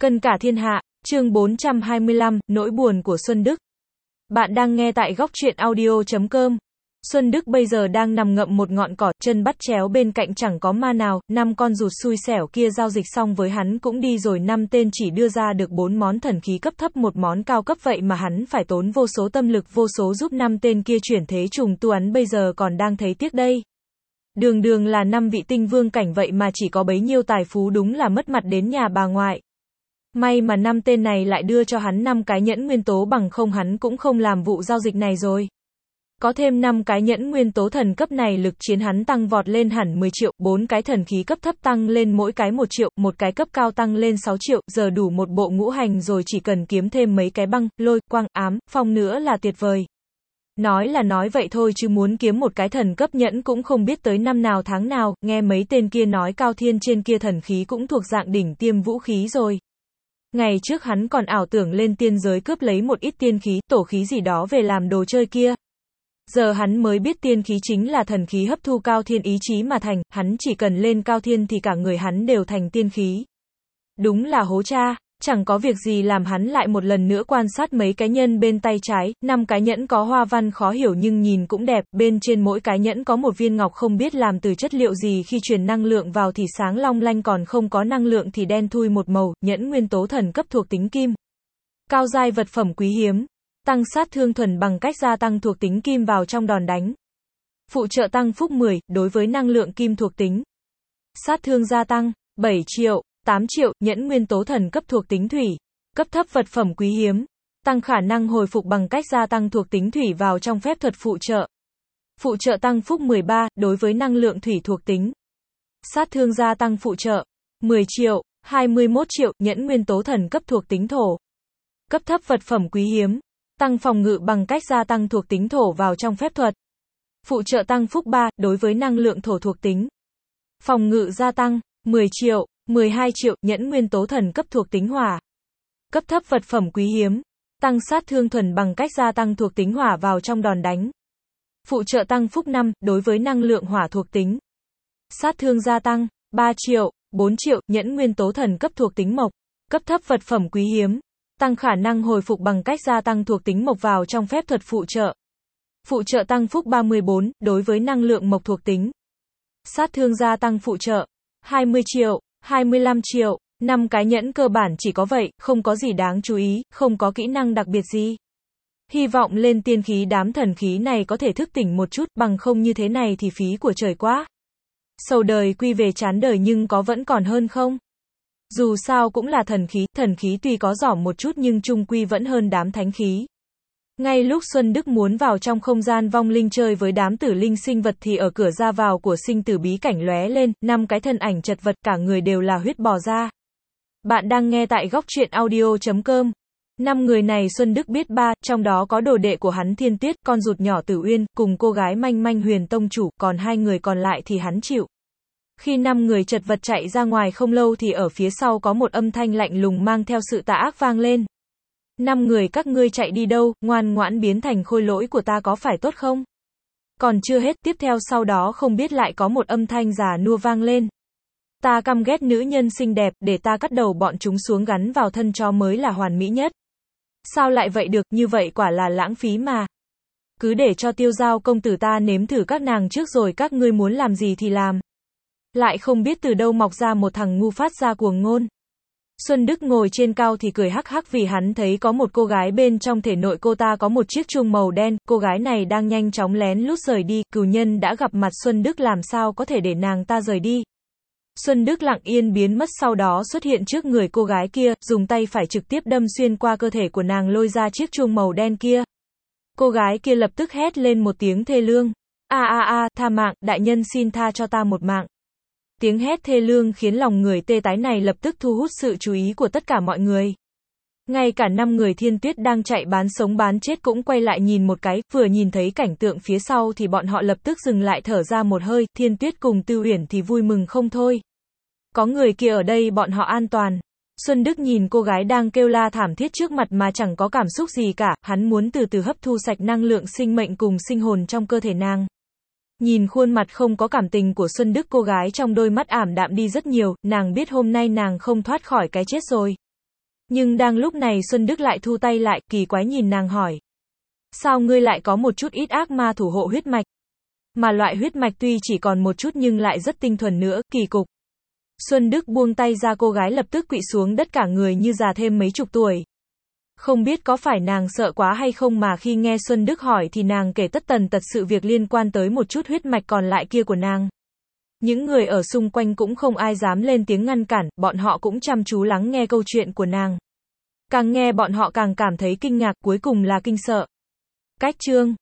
Cân cả thiên hạ, chương 425, nỗi buồn của Xuân Đức. Bạn đang nghe tại góc truyện audio.com. Xuân Đức bây giờ đang nằm ngậm một ngọn cỏ, chân bắt chéo bên cạnh chẳng có ma nào, 5 con rụt xui xẻo kia giao dịch xong với hắn cũng đi rồi, 5 tên chỉ đưa ra được 4 món thần khí cấp thấp, một món cao cấp, vậy mà hắn phải tốn vô số tâm lực vô số giúp 5 tên kia chuyển thế trùng tu, hắn bây giờ còn đang thấy tiếc đây. Đường đường là 5 vị tinh vương cảnh vậy mà chỉ có bấy nhiêu tài phú, đúng là mất mặt đến nhà bà ngoại. May mà 5 tên này lại đưa cho hắn 5 cái nhẫn nguyên tố, bằng không hắn cũng không làm vụ giao dịch này rồi. Có thêm 5 cái nhẫn nguyên tố thần cấp này, lực chiến hắn tăng vọt lên hẳn 10 triệu, 4 cái thần khí cấp thấp tăng lên mỗi cái 1 triệu, một cái cấp cao tăng lên 6 triệu, giờ đủ một bộ ngũ hành rồi, chỉ cần kiếm thêm mấy cái băng, lôi, quang, ám, phong nữa là tuyệt vời. Nói là nói vậy thôi chứ muốn kiếm một cái thần cấp nhẫn cũng không biết tới năm nào tháng nào, nghe mấy tên kia nói Cao Thiên trên kia thần khí cũng thuộc dạng đỉnh tiêm vũ khí rồi. Ngày trước hắn còn ảo tưởng lên tiên giới cướp lấy một ít tiên khí, tổ khí gì đó về làm đồ chơi kia. Giờ hắn mới biết tiên khí chính là thần khí hấp thu Cao Thiên ý chí mà thành, hắn chỉ cần lên Cao Thiên thì cả người hắn đều thành tiên khí. Đúng là hố cha. Chẳng có việc gì làm hắn lại một lần nữa quan sát mấy cái nhân bên tay trái, 5 cái nhẫn có hoa văn khó hiểu nhưng nhìn cũng đẹp, bên trên mỗi cái nhẫn có một viên ngọc không biết làm từ chất liệu gì, khi truyền năng lượng vào thì sáng long lanh, còn không có năng lượng thì đen thui một màu, nhẫn nguyên tố thần cấp thuộc tính kim. Cao giai vật phẩm quý hiếm, tăng sát thương thuần bằng cách gia tăng thuộc tính kim vào trong đòn đánh. Phụ trợ tăng phúc 10, đối với năng lượng kim thuộc tính. Sát thương gia tăng, 7 triệu. 8 triệu, nhẫn nguyên tố thần cấp thuộc tính thủy. Cấp thấp vật phẩm quý hiếm. Tăng khả năng hồi phục bằng cách gia tăng thuộc tính thủy vào trong phép thuật phụ trợ. Phụ trợ tăng phúc 13, đối với năng lượng thủy thuộc tính. Sát thương gia tăng phụ trợ. 10 triệu, 21 triệu, nhẫn nguyên tố thần cấp thuộc tính thổ. Cấp thấp vật phẩm quý hiếm. Tăng phòng ngự bằng cách gia tăng thuộc tính thổ vào trong phép thuật. Phụ trợ tăng phúc 3, đối với năng lượng thổ thuộc tính. Phòng ngự gia tăng, 10 triệu. 12 triệu, nhẫn nguyên tố thần cấp thuộc tính hỏa. Cấp thấp vật phẩm quý hiếm. Tăng sát thương thuần bằng cách gia tăng thuộc tính hỏa vào trong đòn đánh. Phụ trợ tăng phúc 5, đối với năng lượng hỏa thuộc tính. Sát thương gia tăng, 3 triệu, 4 triệu, nhẫn nguyên tố thần cấp thuộc tính mộc. Cấp thấp vật phẩm quý hiếm. Tăng khả năng hồi phục bằng cách gia tăng thuộc tính mộc vào trong phép thuật phụ trợ. Phụ trợ tăng phúc 34, đối với năng lượng mộc thuộc tính. Sát thương gia tăng phụ trợ, 20 triệu. 25 triệu, 5 cái nhẫn cơ bản chỉ có vậy, không có gì đáng chú ý, không có kỹ năng đặc biệt gì. Hy vọng lên tiên khí đám thần khí này có thể thức tỉnh một chút, bằng không như thế này thì phí của trời quá. Sầu đời quy về chán đời nhưng có vẫn còn hơn không? Dù sao cũng là thần khí tuy có giỏm một chút nhưng chung quy vẫn hơn đám thánh khí. Ngay lúc Xuân Đức muốn vào trong không gian vong linh chơi với đám tử linh sinh vật thì ở cửa ra vào của sinh tử bí cảnh lóe lên 5 cái thân ảnh chật vật, cả người đều là huyết bò ra. Bạn đang nghe tại góc truyện audio.com. 5 người này Xuân Đức biết 3, trong đó có đồ đệ của hắn Thiên Tuyết, con rụt nhỏ Tử Uyên, cùng cô gái manh manh Huyền Tông Chủ, còn 2 người còn lại thì hắn chịu. Khi 5 người chật vật chạy ra ngoài không lâu thì ở phía sau có một âm thanh lạnh lùng mang theo sự tà ác vang lên. 5 người các ngươi chạy đi đâu, ngoan ngoãn biến thành khôi lỗi của ta có phải tốt không? Còn chưa hết, tiếp theo sau đó không biết lại có một âm thanh già nua vang lên. Ta căm ghét nữ nhân xinh đẹp, để ta cắt đầu bọn chúng xuống gắn vào thân chó mới là hoàn mỹ nhất. Sao lại vậy được, như vậy quả là lãng phí mà. Cứ để cho Tiêu Giao công tử ta nếm thử các nàng trước rồi các ngươi muốn làm gì thì làm. Lại không biết từ đâu mọc ra một thằng ngu phát ra cuồng ngôn. Xuân Đức ngồi trên cao thì cười hắc hắc vì hắn thấy có một cô gái bên trong thể nội cô ta có một chiếc chuông màu đen, cô gái này đang nhanh chóng lén lút rời đi, cừu nhân đã gặp mặt Xuân Đức làm sao có thể để nàng ta rời đi. Xuân Đức lặng yên biến mất sau đó xuất hiện trước người cô gái kia, dùng tay phải trực tiếp đâm xuyên qua cơ thể của nàng lôi ra chiếc chuông màu đen kia. Cô gái kia lập tức hét lên một tiếng thê lương. Tha mạng, đại nhân xin tha cho ta một mạng. Tiếng hét thê lương khiến lòng người tê tái này lập tức thu hút sự chú ý của tất cả mọi người. Ngay cả 5 người Thiên Tuyết đang chạy bán sống bán chết cũng quay lại nhìn một cái, vừa nhìn thấy cảnh tượng phía sau thì bọn họ lập tức dừng lại thở ra một hơi, Thiên Tuyết cùng Tư Uyển thì vui mừng không thôi. Có người kia ở đây bọn họ an toàn. Xuân Đức nhìn cô gái đang kêu la thảm thiết trước mặt mà chẳng có cảm xúc gì cả, hắn muốn từ từ hấp thu sạch năng lượng sinh mệnh cùng sinh hồn trong cơ thể nàng. Nhìn khuôn mặt không có cảm tình của Xuân Đức, cô gái trong đôi mắt ảm đạm đi rất nhiều, nàng biết hôm nay nàng không thoát khỏi cái chết rồi. Nhưng đang lúc này Xuân Đức lại thu tay lại, kỳ quái nhìn nàng hỏi. Sao ngươi lại có một chút ít ác ma thủ hộ huyết mạch? Mà loại huyết mạch tuy chỉ còn một chút nhưng lại rất tinh thuần nữa, kỳ cục. Xuân Đức buông tay ra, cô gái lập tức quỵ xuống đất cả người như già thêm mấy chục tuổi. Không biết có phải nàng sợ quá hay không mà khi nghe Xuân Đức hỏi thì nàng kể tất tần tật sự việc liên quan tới một chút huyết mạch còn lại kia của nàng. Những người ở xung quanh cũng không ai dám lên tiếng ngăn cản, bọn họ cũng chăm chú lắng nghe câu chuyện của nàng. Càng nghe bọn họ càng cảm thấy kinh ngạc, cuối cùng là kinh sợ. Cách chương